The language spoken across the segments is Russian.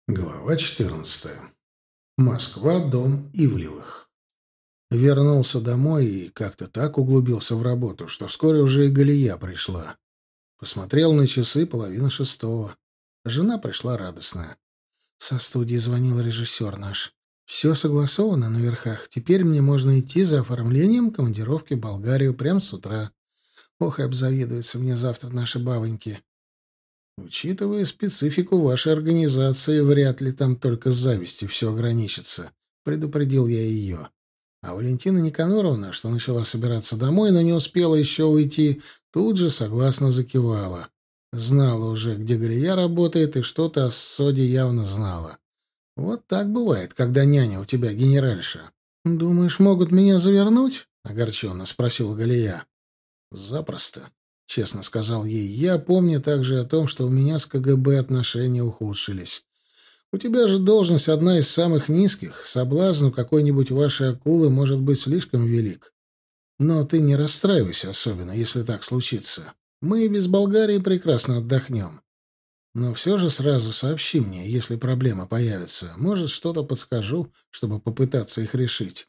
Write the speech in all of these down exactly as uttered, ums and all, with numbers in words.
Глава четырнадцатая. Москва, дом Ивлевых. Вернулся домой и как-то так углубился в работу, что вскоре уже и Галия пришла. Посмотрел на часы, половина шестого. Жена пришла радостная. Со студии звонил режиссер наш. Все согласовано на верхах. Теперь мне можно идти за оформлением командировки в Болгарию прямо с утра. Ох, и обзавидуются мне завтра наши бабоньки. Учитывая специфику вашей организации, вряд ли там только с завистью все ограничится, предупредил я ее. А Валентина Никаноровна, что начала собираться домой, но не успела еще уйти, тут же согласно закивала. Знала уже, где Галия работает, и что-то о Соде явно знала. Вот так бывает, когда няня у тебя генеральша. «Думаешь, могут меня завернуть?» — огорченно спросила Галия. «Запросто», — честно сказал ей. «Я помню также о том, что у меня с КГБ отношения ухудшились. У тебя же должность одна из самых низких. Соблазн у какой-нибудь вашей акулы может быть слишком велик. Но ты не расстраивайся особенно, если так случится. Мы и без Болгарии прекрасно отдохнем. Но все же сразу сообщи мне, если проблема появится. Может, что-то подскажу, чтобы попытаться их решить».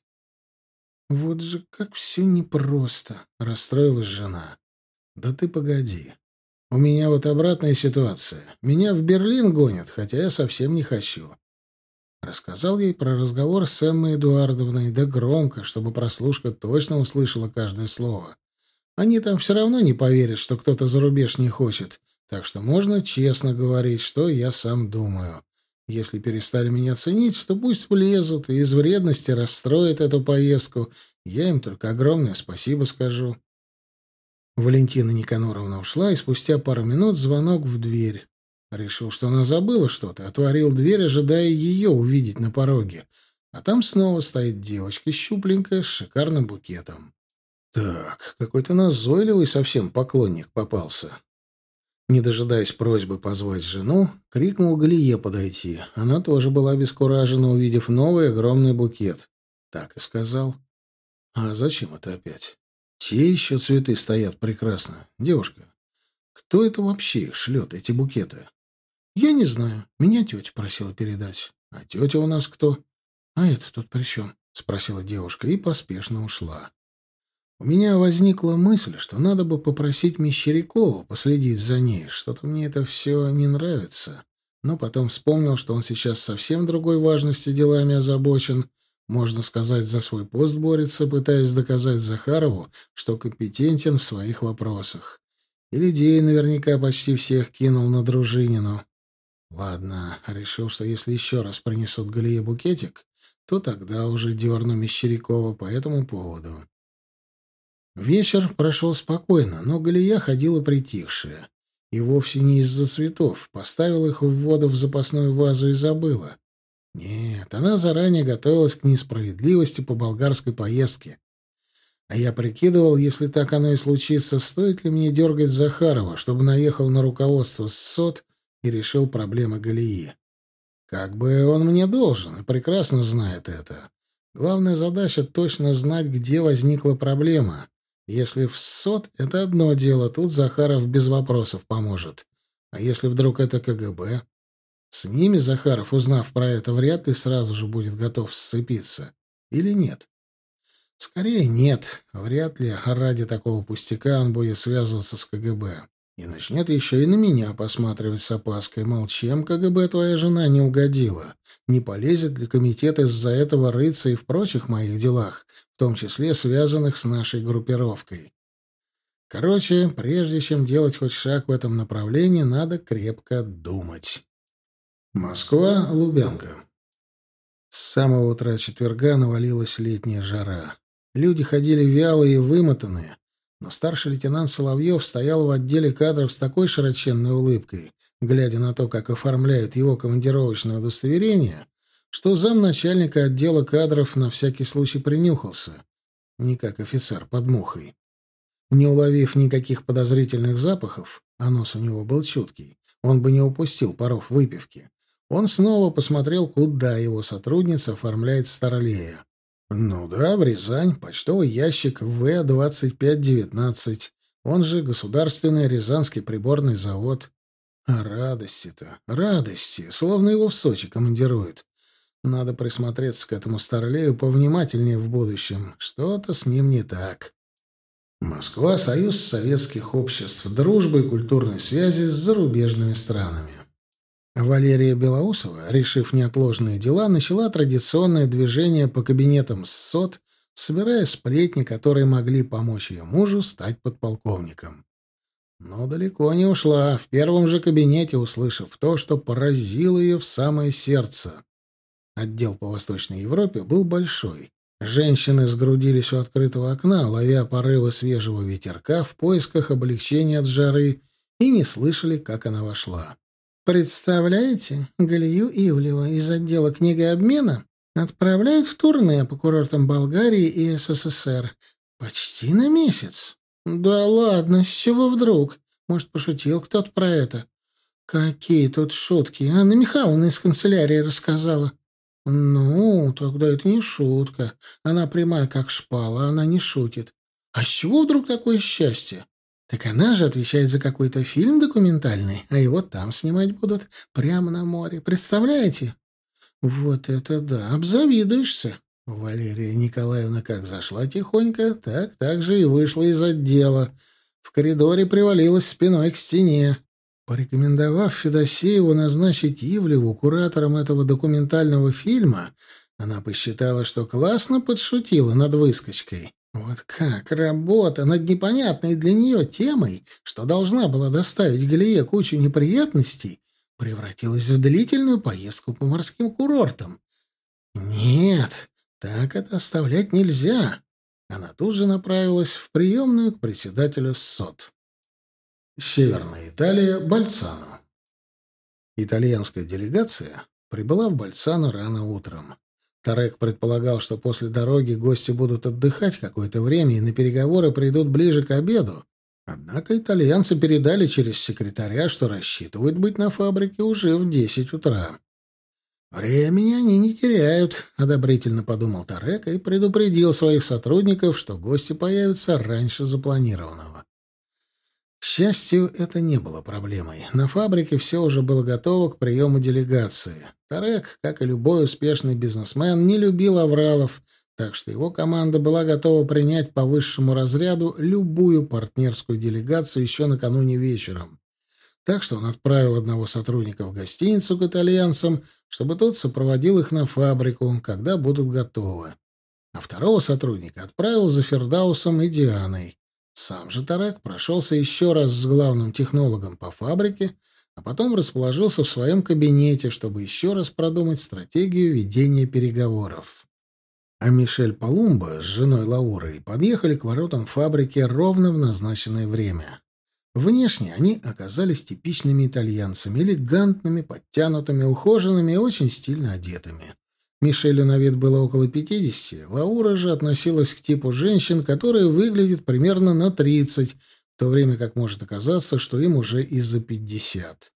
«Вот же как все непросто», — расстроилась жена. «Да ты погоди. У меня вот обратная ситуация. Меня в Берлин гонят, хотя я совсем не хочу». Рассказал ей про разговор с Эммой Эдуардовной, да громко, чтобы прослушка точно услышала каждое слово. Они там все равно не поверят, что кто-то за рубеж не хочет, так что можно честно говорить, что я сам думаю. Если перестали меня ценить, то пусть влезут и из вредности расстроят эту поездку. Я им только огромное спасибо скажу. Валентина Никаноровна ушла, и спустя пару минут звонок в дверь. Решил, что она забыла что-то, отворил дверь, ожидая ее увидеть на пороге. А там снова стоит девочка, щупленькая, с шикарным букетом. Так, какой-то назойливый совсем поклонник попался. Не дожидаясь просьбы позвать жену, крикнул Галие подойти. Она тоже была обескуражена, увидев новый огромный букет. Так и сказал. «А зачем это опять? Те еще цветы стоят прекрасно. Девушка, кто это вообще шлет, эти букеты?» «Я не знаю. Меня тетя просила передать». «А тетя у нас кто?» «А это тут при чем?» — спросила девушка и поспешно ушла. У меня возникла мысль, что надо бы попросить Мещерякова последить за ней. Что-то мне это все не нравится. Но потом вспомнил, что он сейчас совсем другой важности делами озабочен. Можно сказать, за свой пост борется, пытаясь доказать Захарову, что компетентен в своих вопросах. И людей наверняка почти всех кинул на Дружинину. Ладно, решил, что если еще раз принесут Галие букетик, то тогда уже дерну Мещерякова по этому поводу. Вечер прошел спокойно, но Галия ходила притихшая. И вовсе не из-за цветов. Поставила их в воду в запасную вазу и забыла. Нет, она заранее готовилась к несправедливости по болгарской поездке. А я прикидывал, если так оно и случится, стоит ли мне дергать Захарова, чтобы наехал на руководство СОТ и решил проблемы Галии. Как бы он мне должен, и прекрасно знает это. Главная задача — точно знать, где возникла проблема. Если в СОТ — это одно дело, тут Захаров без вопросов поможет. А если вдруг это КГБ? С ними Захаров, узнав про это, вряд ли сразу же будет готов сцепиться. Или нет? Скорее нет. Вряд ли ради такого пустяка он будет связываться с КГБ. И начнет еще и на меня посматривать с опаской, мол, чем КГБ твоя жена не угодила? Не полезет ли комитет из-за этого рыться и в прочих моих делах, в том числе связанных с нашей группировкой? Короче, прежде чем делать хоть шаг в этом направлении, надо крепко думать. Москва, Лубянка. С самого утра четверга навалилась летняя жара. Люди ходили вялые и вымотанные, но старший лейтенант Соловьев стоял в отделе кадров с такой широченной улыбкой, глядя на то, как оформляют его командировочное удостоверение, что замначальника отдела кадров на всякий случай принюхался, не как офицер под мухой. Не уловив никаких подозрительных запахов, а нос у него был чуткий, он бы не упустил паров выпивки. Он снова посмотрел, куда его сотрудница оформляет старлея. Ну да, в Рязань, почтовый ящик В двадцать пять девятнадцать, он же Государственный Рязанский приборный завод. А радости-то, радости, словно его в Сочи командируют. Надо присмотреться к этому старлею повнимательнее в будущем. Что-то с ним не так. Москва — союз советских обществ, дружбы и культурной связи с зарубежными странами. Валерия Белоусова, решив неотложные дела, начала традиционное движение по кабинетам СОТ, собирая сплетни, которые могли помочь ее мужу стать подполковником. Но далеко не ушла, в первом же кабинете услышав то, что поразило ее в самое сердце. Отдел по Восточной Европе был большой. Женщины сгрудились у открытого окна, ловя порывы свежего ветерка в поисках облегчения от жары, и не слышали, как она вошла. «Представляете, Галию Ивлева из отдела книгообмена отправляют в турне по курортам Болгарии и СССР. Почти на месяц». «Да ладно, с чего вдруг? Может, пошутил кто-то про это?» «Какие тут шутки? Анна Михайловна из канцелярии рассказала». «Ну, тогда это не шутка. Она прямая, как шпала, она не шутит. А с чего вдруг такое счастье? Так она же отвечает за какой-то фильм документальный, а его там снимать будут, прямо на море. Представляете?» «Вот это да! Обзавидуешься!» Валерия Николаевна как зашла тихонько, так так же и вышла из отдела. В коридоре привалилась спиной к стене. Порекомендовав Федосееву назначить Ивлеву куратором этого документального фильма, она посчитала, что классно подшутила над выскочкой. Вот как работа над непонятной для нее темой, что должна была доставить Галие кучу неприятностей, превратилась в длительную поездку по морским курортам. Нет, так это оставлять нельзя. Она тут же направилась в приемную к председателю СОТ. Северная Италия, Больцано. Итальянская делегация прибыла в Больцано рано утром. Тарек предполагал, что после дороги гости будут отдыхать какое-то время и на переговоры придут ближе к обеду. Однако итальянцы передали через секретаря, что рассчитывают быть на фабрике уже в десять утра. «Времени они не теряют», — одобрительно подумал Тарек и предупредил своих сотрудников, что гости появятся раньше запланированного. К счастью, это не было проблемой. На фабрике все уже было готово к приему делегации. Тарек, как и любой успешный бизнесмен, не любил авралов, так что его команда была готова принять по высшему разряду любую партнерскую делегацию еще накануне вечером. Так что он отправил одного сотрудника в гостиницу к итальянцам, чтобы тот сопроводил их на фабрику, когда будут готовы. А второго сотрудника отправил за Фердаусом и Дианой. Сам же Тарек прошелся еще раз с главным технологом по фабрике, а потом расположился в своем кабинете, чтобы еще раз продумать стратегию ведения переговоров. А Мишель Палумбо с женой Лаурой подъехали к воротам фабрики ровно в назначенное время. Внешне они оказались типичными итальянцами, элегантными, подтянутыми, ухоженными и очень стильно одетыми. Мишелю на вид было около пятидесяти, Лаура же относилась к типу женщин, которые выглядят примерно на тридцать, в то время как может оказаться, что им уже и за пятьдесят.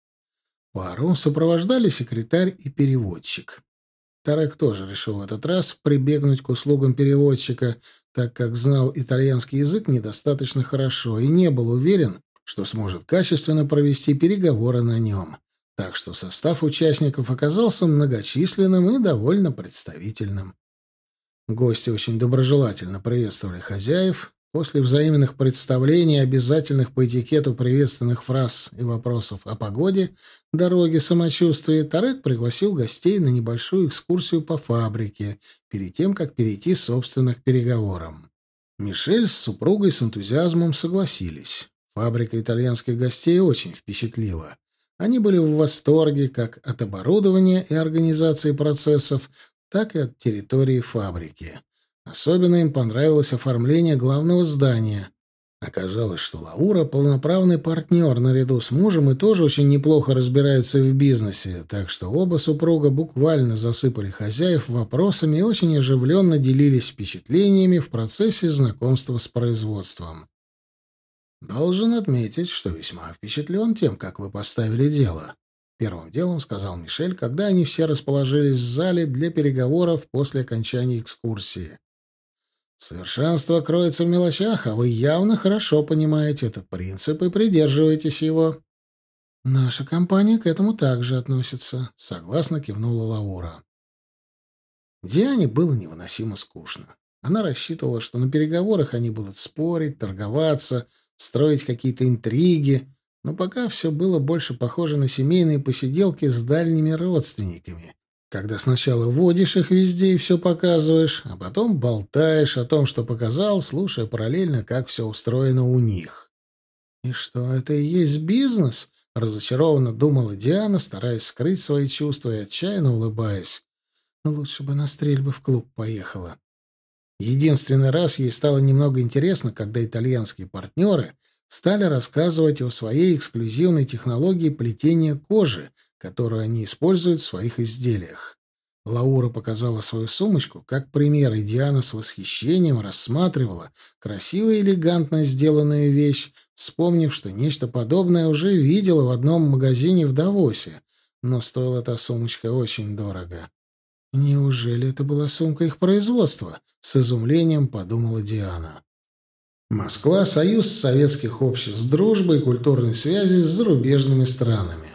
Пару сопровождали секретарь и переводчик. Тарек тоже решил в этот раз прибегнуть к услугам переводчика, так как знал итальянский язык недостаточно хорошо и не был уверен, что сможет качественно провести переговоры на нем. Так что состав участников оказался многочисленным и довольно представительным. Гости очень доброжелательно приветствовали хозяев. После взаимных представлений, обязательных по этикету приветственных фраз и вопросов о погоде, дороге, самочувствии, Тарек пригласил гостей на небольшую экскурсию по фабрике, перед тем, как перейти, собственно, к переговорам. Мишель с супругой с энтузиазмом согласились. Фабрика итальянских гостей очень впечатлила. Они были в восторге как от оборудования и организации процессов, так и от территории фабрики. Особенно им понравилось оформление главного здания. Оказалось, что Лаура — полноправный партнер наряду с мужем и тоже очень неплохо разбирается в бизнесе, так что оба супруга буквально засыпали хозяев вопросами и очень оживленно делились впечатлениями в процессе знакомства с производством. «Должен отметить, что весьма впечатлен тем, как вы поставили дело», — первым делом сказал Мишель, когда они все расположились в зале для переговоров после окончания экскурсии. «Совершенство кроется в мелочах, а вы явно хорошо понимаете этот принцип и придерживаетесь его». Наша компания к этому также относится, согласно кивнула Лаура. Диане было невыносимо скучно. Она рассчитывала, что на переговорах они будут спорить, торговаться, строить какие-то интриги, но пока все было больше похоже на семейные посиделки с дальними родственниками, когда сначала водишь их везде и все показываешь, а потом болтаешь о том, что показал, слушая параллельно, как все устроено у них. «И что, это и есть бизнес?» — разочарованно думала Диана, стараясь скрыть свои чувства и отчаянно улыбаясь. «Лучше бы на стрельбы в клуб поехала». Единственный раз ей стало немного интересно, когда итальянские партнеры стали рассказывать о своей эксклюзивной технологии плетения кожи, которую они используют в своих изделиях. Лаура показала свою сумочку как пример, и Диана с восхищением рассматривала красиво и элегантно сделанную вещь, вспомнив, что нечто подобное уже видела в одном магазине в Давосе, но стоила та сумочка очень дорого. «Неужели это была сумка их производства?» — с изумлением подумала Диана. Москва — союз советских обществ дружбы и культурной связи с зарубежными странами.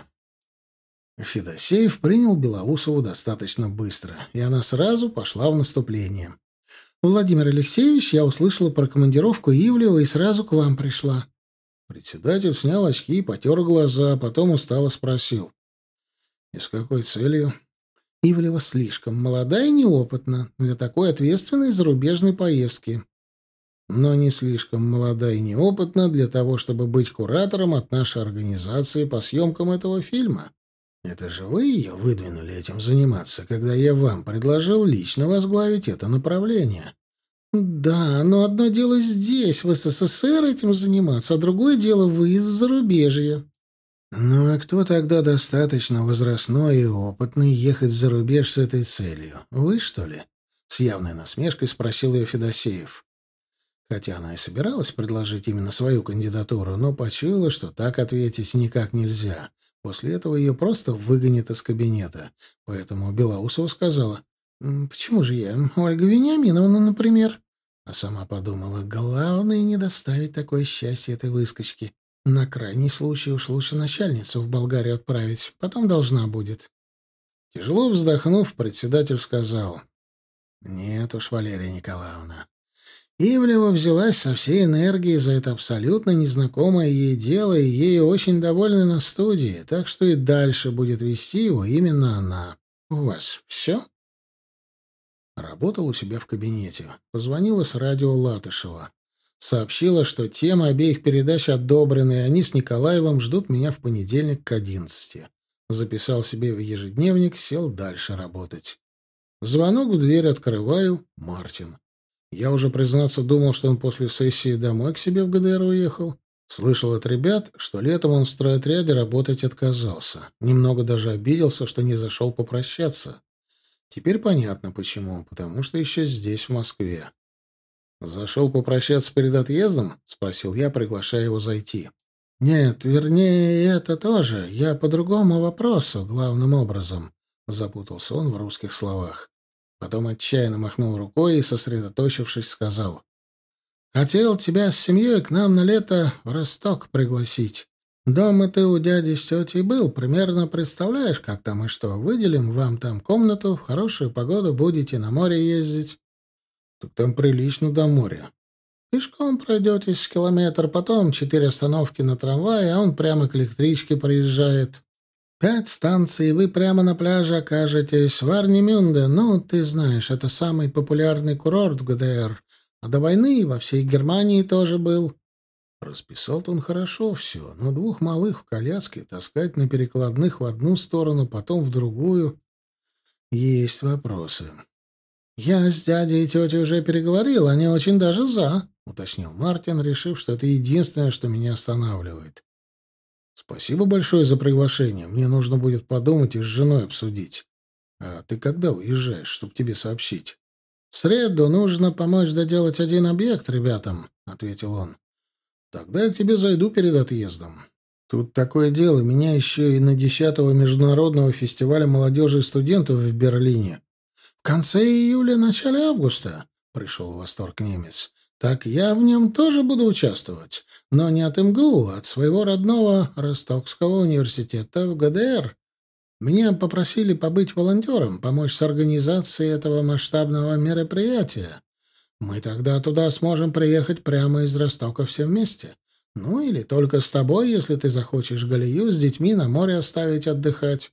Федосеев принял Белоусову достаточно быстро, и она сразу пошла в наступление. «Владимир Алексеевич, я услышала про командировку Ивлева и сразу к вам пришла». Председатель снял очки и потер глаза, потом устало спросил. «И с какой целью?» Ивлева слишком молода и неопытна для такой ответственной зарубежной поездки, но не слишком молода и неопытна для того, чтобы быть куратором от нашей организации по съемкам этого фильма. Это же вы ее выдвинули этим заниматься, когда я вам предложил лично возглавить это направление. Да, но одно дело здесь, в СССР, этим заниматься, а другое дело выезд в зарубежье. «Ну а кто тогда достаточно возрастной и опытный ехать за рубеж с этой целью? Вы, что ли?» С явной насмешкой спросил ее Федосеев. Хотя она и собиралась предложить именно свою кандидатуру, но почуяла, что так ответить никак нельзя. После этого ее просто выгонят из кабинета. Поэтому Белоусова сказала: «Почему же я? Ольга Вениаминовна, например». А сама подумала: главное не доставить такое счастье этой выскочке. На крайний случай уж лучше начальницу в Болгарию отправить, потом должна будет. Тяжело вздохнув, председатель сказал: «Нет уж, Валерия Николаевна». Ивлева взялась со всей энергией за это абсолютно незнакомое ей дело, и ею очень довольны на студии, так что и дальше будет вести его именно она. У вас все? Работал у себя в кабинете. Позвонила с радио Латышева. Сообщила, что темы обеих передач одобрены, и они с Николаевым ждут меня в понедельник к одиннадцати. Записал себе в ежедневник, сел дальше работать. Звонок в дверь открываю. Мартин. Я уже, признаться, думал, что он после сессии домой к себе в ГДР уехал. Слышал от ребят, что летом он в стройотряде работать отказался. Немного даже обиделся, что не зашел попрощаться. Теперь понятно почему. Потому что еще здесь, в Москве. «Зашел попрощаться перед отъездом?» — спросил я, приглашая его зайти. «Нет, вернее, это тоже. Я по другому вопросу, главным образом», — запутался он в русских словах. Потом отчаянно махнул рукой и, сосредоточившись, сказал: «Хотел тебя с семьей к нам на лето в Росток пригласить. Дома ты у дяди с тетей был, примерно представляешь, как там и что. Выделим вам там комнату, в хорошую погоду будете на море ездить». «Так там прилично до моря». «Пешком пройдетесь километр, потом четыре остановки на трамвае, а он прямо к электричке проезжает. Пять станций, и вы прямо на пляже окажетесь. Варнемюнде, ну, ты знаешь, это самый популярный курорт в ГДР. А до войны во всей Германии тоже был». Расписал-то он хорошо все, но двух малых в коляске таскать на перекладных в одну сторону, потом в другую. Есть вопросы. «Я с дядей и тетей уже переговорил, они очень даже за», — уточнил Мартин, решив, что это единственное, что меня останавливает. «Спасибо большое за приглашение. Мне нужно будет подумать и с женой обсудить. А ты когда уезжаешь, чтобы тебе сообщить?» «В среду нужно помочь доделать один объект ребятам», — ответил он. «Тогда я к тебе зайду перед отъездом. Тут такое дело, меня еще и на десятого международного фестиваля молодежи и студентов в Берлине. В конце июля, начале августа», — пришел в восторг немец. Так я в нем тоже буду участвовать, но не от МГУ, а от своего родного Ростокского университета в ГДР. Меня попросили побыть волонтером, помочь с организацией этого масштабного мероприятия. Мы тогда туда сможем приехать прямо из Ростока все вместе. Ну, или только с тобой, если ты захочешь Галию с детьми на море оставить отдыхать.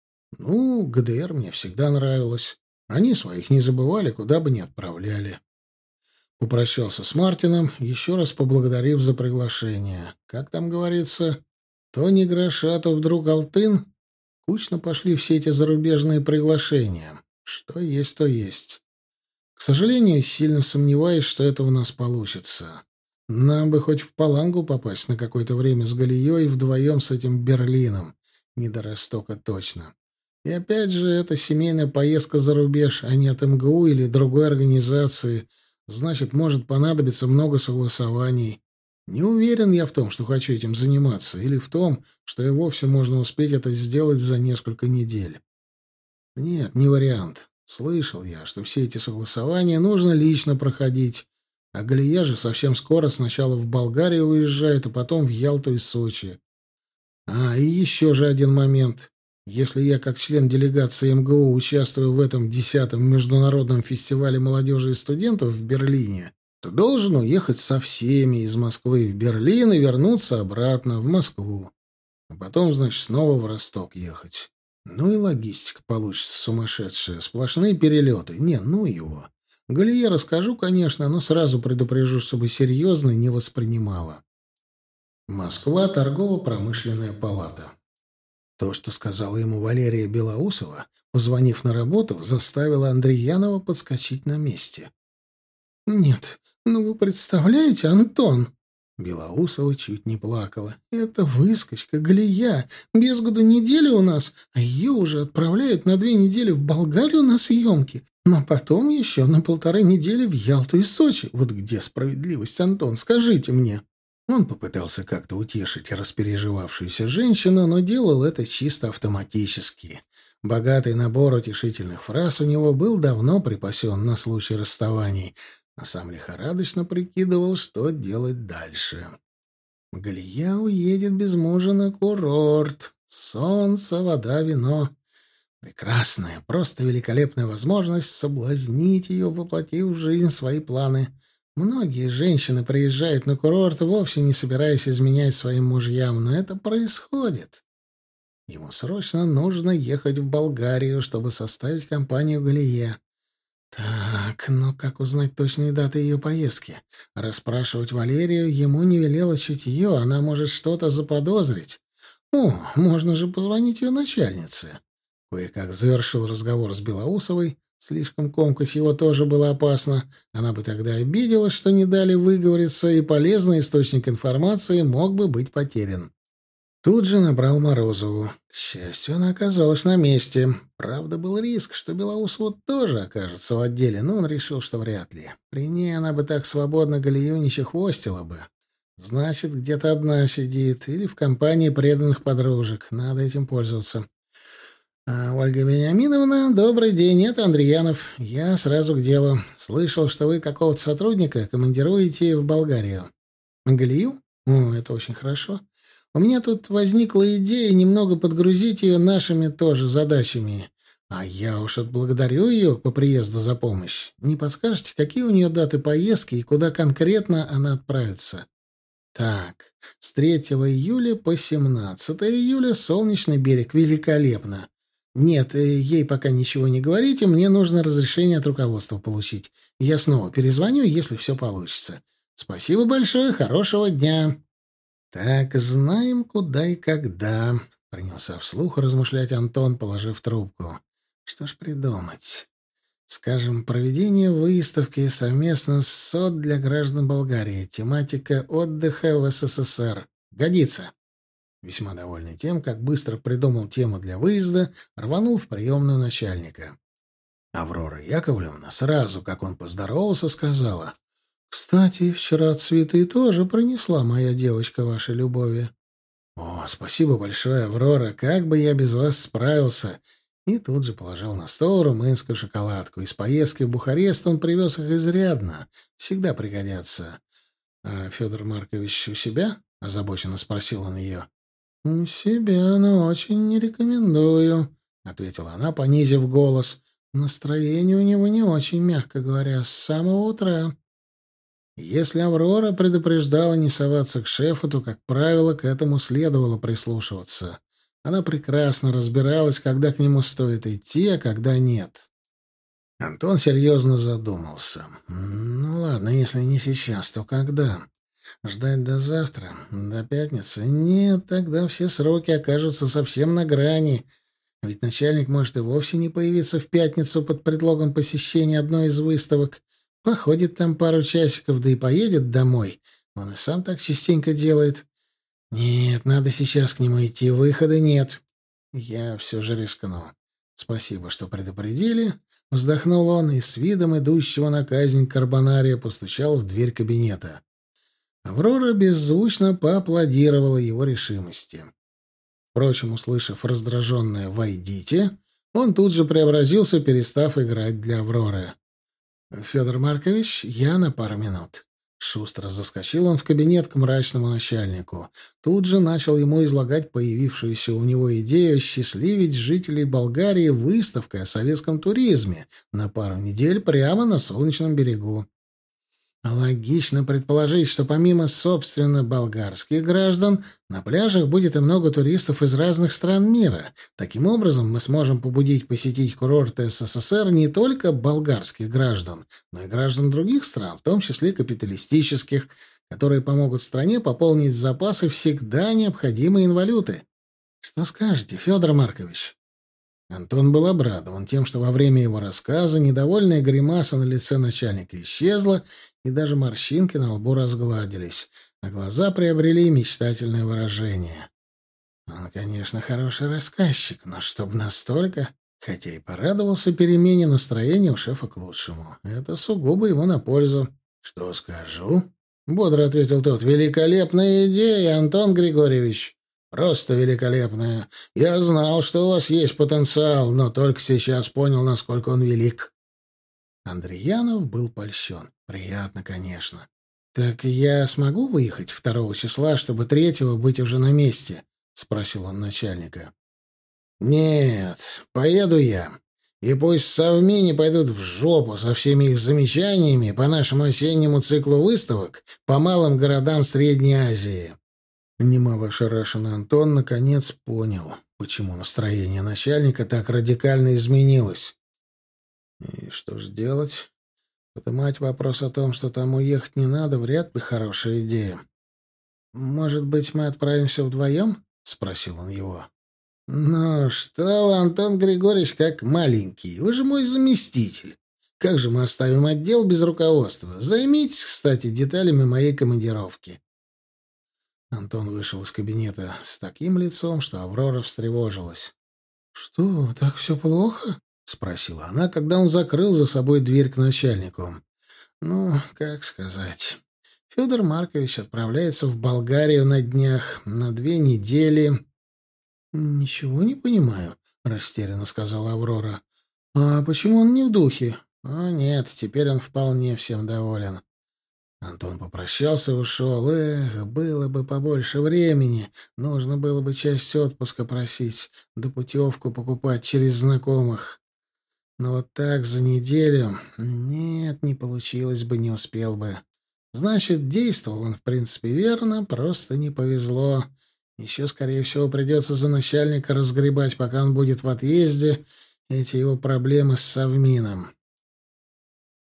Ну, ГДР мне всегда нравилось. Они своих не забывали, куда бы ни отправляли. Попрощался с Мартином, еще раз поблагодарив за приглашение. Как там говорится, то не гроша, то вдруг алтын. Кучно пошли все эти зарубежные приглашения. Что есть, то есть. К сожалению, сильно сомневаюсь, что это у нас получится. Нам бы хоть в Палангу попасть на какое-то время с Галией вдвоем с этим Берлином. Не до Ростока точно. И опять же, это семейная поездка за рубеж, а не от МГУ или другой организации. Значит, может понадобиться много согласований. Не уверен я в том, что хочу этим заниматься, или в том, что и вовсе можно успеть это сделать за несколько недель. Нет, не вариант. Слышал я, что все эти согласования нужно лично проходить. А Галия же совсем скоро сначала в Болгарию уезжает, а потом в Ялту и Сочи. А, и еще же один момент. Если я как член делегации МГУ участвую в этом десятом международном фестивале молодежи и студентов в Берлине, то должен уехать со всеми из Москвы в Берлин и вернуться обратно в Москву. А потом, значит, снова в Росток ехать. Ну и логистика получится сумасшедшая. Сплошные перелеты. Не, ну его. Галие расскажу, конечно, но сразу предупрежу, чтобы серьезно не воспринимала. Москва, торгово-промышленная палата. То, что сказала ему Валерия Белоусова, позвонив на работу, заставило Андреянова подскочить на месте. «Нет, ну вы представляете, Антон?» Белоусова чуть не плакала. «Это выскочка, Галия. Без году неделя у нас, а ее уже отправляют на две недели в Болгарию на съемки, но потом еще на полторы недели в Ялту и Сочи. Вот где справедливость, Антон, скажите мне?» Он попытался как-то утешить распереживавшуюся женщину, но делал это чисто автоматически. Богатый набор утешительных фраз у него был давно припасен на случай расставаний, а сам лихорадочно прикидывал, что делать дальше. Галия уедет без мужа на курорт. Солнце, вода, вино. Прекрасная, просто великолепная возможность соблазнить ее, воплотив в жизнь свои планы. Многие женщины приезжают на курорт, вовсе не собираясь изменять своим мужьям, но это происходит. Ему срочно нужно ехать в Болгарию, чтобы составить компанию Галие. Так, ну как узнать точные даты ее поездки? Расспрашивать Валерию ему не велело чутье, она может что-то заподозрить. О, можно же позвонить ее начальнице. Кое-как завершил разговор с Белоусовой. Слишком комкать его тоже было опасно. Она бы тогда обиделась, что не дали выговориться, и полезный источник информации мог бы быть потерян. Тут же набрал Морозову. К счастью, она оказалась на месте. Правда, был риск, что Белоусова тоже окажется в отделе, но он решил, что вряд ли. При ней она бы так свободно Галию не чехвостила бы. Значит, где-то одна сидит, или в компании преданных подружек. Надо этим пользоваться. А, Ольга Вениаминовна, добрый день, это Андреянов. Я сразу к делу. Слышал, что вы какого-то сотрудника командируете в Болгарию. Галию? О, это очень хорошо. У меня тут возникла идея немного подгрузить ее нашими тоже задачами. А я уж отблагодарю ее по приезду за помощь. Не подскажете, какие у нее даты поездки и куда конкретно она отправится? Так, с третьего июля по семнадцатое июля Солнечный берег. Великолепно. Нет, э, ей пока ничего не говорите, мне нужно разрешение от руководства получить. Я снова перезвоню, если все получится. Спасибо большое, хорошего дня. Так, знаем, куда и когда, принялся вслух размышлять Антон, положив трубку. Что ж придумать? Скажем, проведение выставки совместно с СОД для граждан Болгарии. Тематика отдыха в СССР. Годится. Весьма довольный тем, как быстро придумал тему для выезда, рванул в приемную начальника. Аврора Яковлевна сразу, как он поздоровался, сказала: «Кстати, вчера цветы тоже принесла моя девочка вашей любови». «О, спасибо большое, Аврора, как бы я без вас справился. И тут же положил на стол румынскую шоколадку. Из поездки в Бухарест он привез их изрядно. Всегда пригодятся. — А Федор Маркович у себя? — озабоченно спросил он ее. — У себя, но очень не рекомендую, — ответила она, понизив голос. — Настроение у него не очень, мягко говоря, с самого утра. Если Аврора предупреждала не соваться к шефу, то, как правило, к этому следовало прислушиваться. Она прекрасно разбиралась, когда к нему стоит идти, а когда нет. Антон серьезно задумался. «Ну ладно, если не сейчас, то когда? Ждать до завтра? До пятницы? Нет, тогда все сроки окажутся совсем на грани. Ведь начальник может и вовсе не появиться в пятницу под предлогом посещения одной из выставок. Походит там пару часиков, да и поедет домой. Он и сам так частенько делает. Нет, надо сейчас к нему идти, выхода нет. Я все же рискну. Спасибо, что предупредили». Вздохнул он и с видом идущего на казнь карбонария постучал в дверь кабинета. Аврора беззвучно поаплодировала его решимости. Впрочем, услышав раздраженное «Войдите», он тут же преобразился, перестав играть для Авроры. «Федор Маркович, я на пару минут». Шустро заскочил он в кабинет к мрачному начальнику. Тут же начал ему излагать появившуюся у него идею осчастливить жителей Болгарии выставкой о советском туризме на пару недель прямо на Солнечном берегу. Логично предположить, что помимо, собственно, болгарских граждан, на пляжах будет и много туристов из разных стран мира. Таким образом, мы сможем побудить посетить курорты СССР не только болгарских граждан, но и граждан других стран, в том числе капиталистических, которые помогут стране пополнить запасы всегда необходимой инвалюты. Что скажете, Федор Маркович? Антон был обрадован тем, что во время его рассказа недовольная гримаса на лице начальника исчезла, и даже морщинки на лбу разгладились, а глаза приобрели мечтательное выражение. Он, конечно, хороший рассказчик, но чтоб настолько... Хотя и порадовался перемене настроения у шефа к лучшему. Это сугубо ему на пользу. «Что скажу?» — бодро ответил тот. «Великолепная идея, Антон Григорьевич. Просто великолепная. Я знал, что у вас есть потенциал, но только сейчас понял, насколько он велик». Андреянов был польщен. Приятно, конечно. «Так я смогу выехать второго числа, чтобы третьего быть уже на месте?» — спросил он начальника. «Нет, поеду я. И пусть совмини пойдут в жопу со всеми их замечаниями по нашему осеннему циклу выставок по малым городам Средней Азии». Немало ошарашенный Антон наконец понял, почему настроение начальника так радикально изменилось. И что ж делать? Поднимать вопрос о том, что там уехать не надо, вряд ли хорошая идея. «Может быть, мы отправимся вдвоем?» — спросил он его. «Ну что вы, Антон Григорьевич, как маленький. Вы же мой заместитель. Как же мы оставим отдел без руководства? Займитесь, кстати, деталями моей командировки». Антон вышел из кабинета с таким лицом, что Аврора встревожилась. «Что, так все плохо?» — спросила она, когда он закрыл за собой дверь к начальнику. «Ну, как сказать. Федор Маркович отправляется в Болгарию на днях, на две недели». «Ничего не понимаю», — растерянно сказала Аврора. «А почему он не в духе?» «А нет, теперь он вполне всем доволен». Антон попрощался и ушел. Эх, было бы побольше времени. Нужно было бы часть отпуска просить, да путевку покупать через знакомых. Но вот так за неделю... Нет, не получилось бы, не успел бы. Значит, действовал он, в принципе, верно, просто не повезло. Еще, скорее всего, придется за начальника разгребать, пока он будет в отъезде, эти его проблемы с Совмином.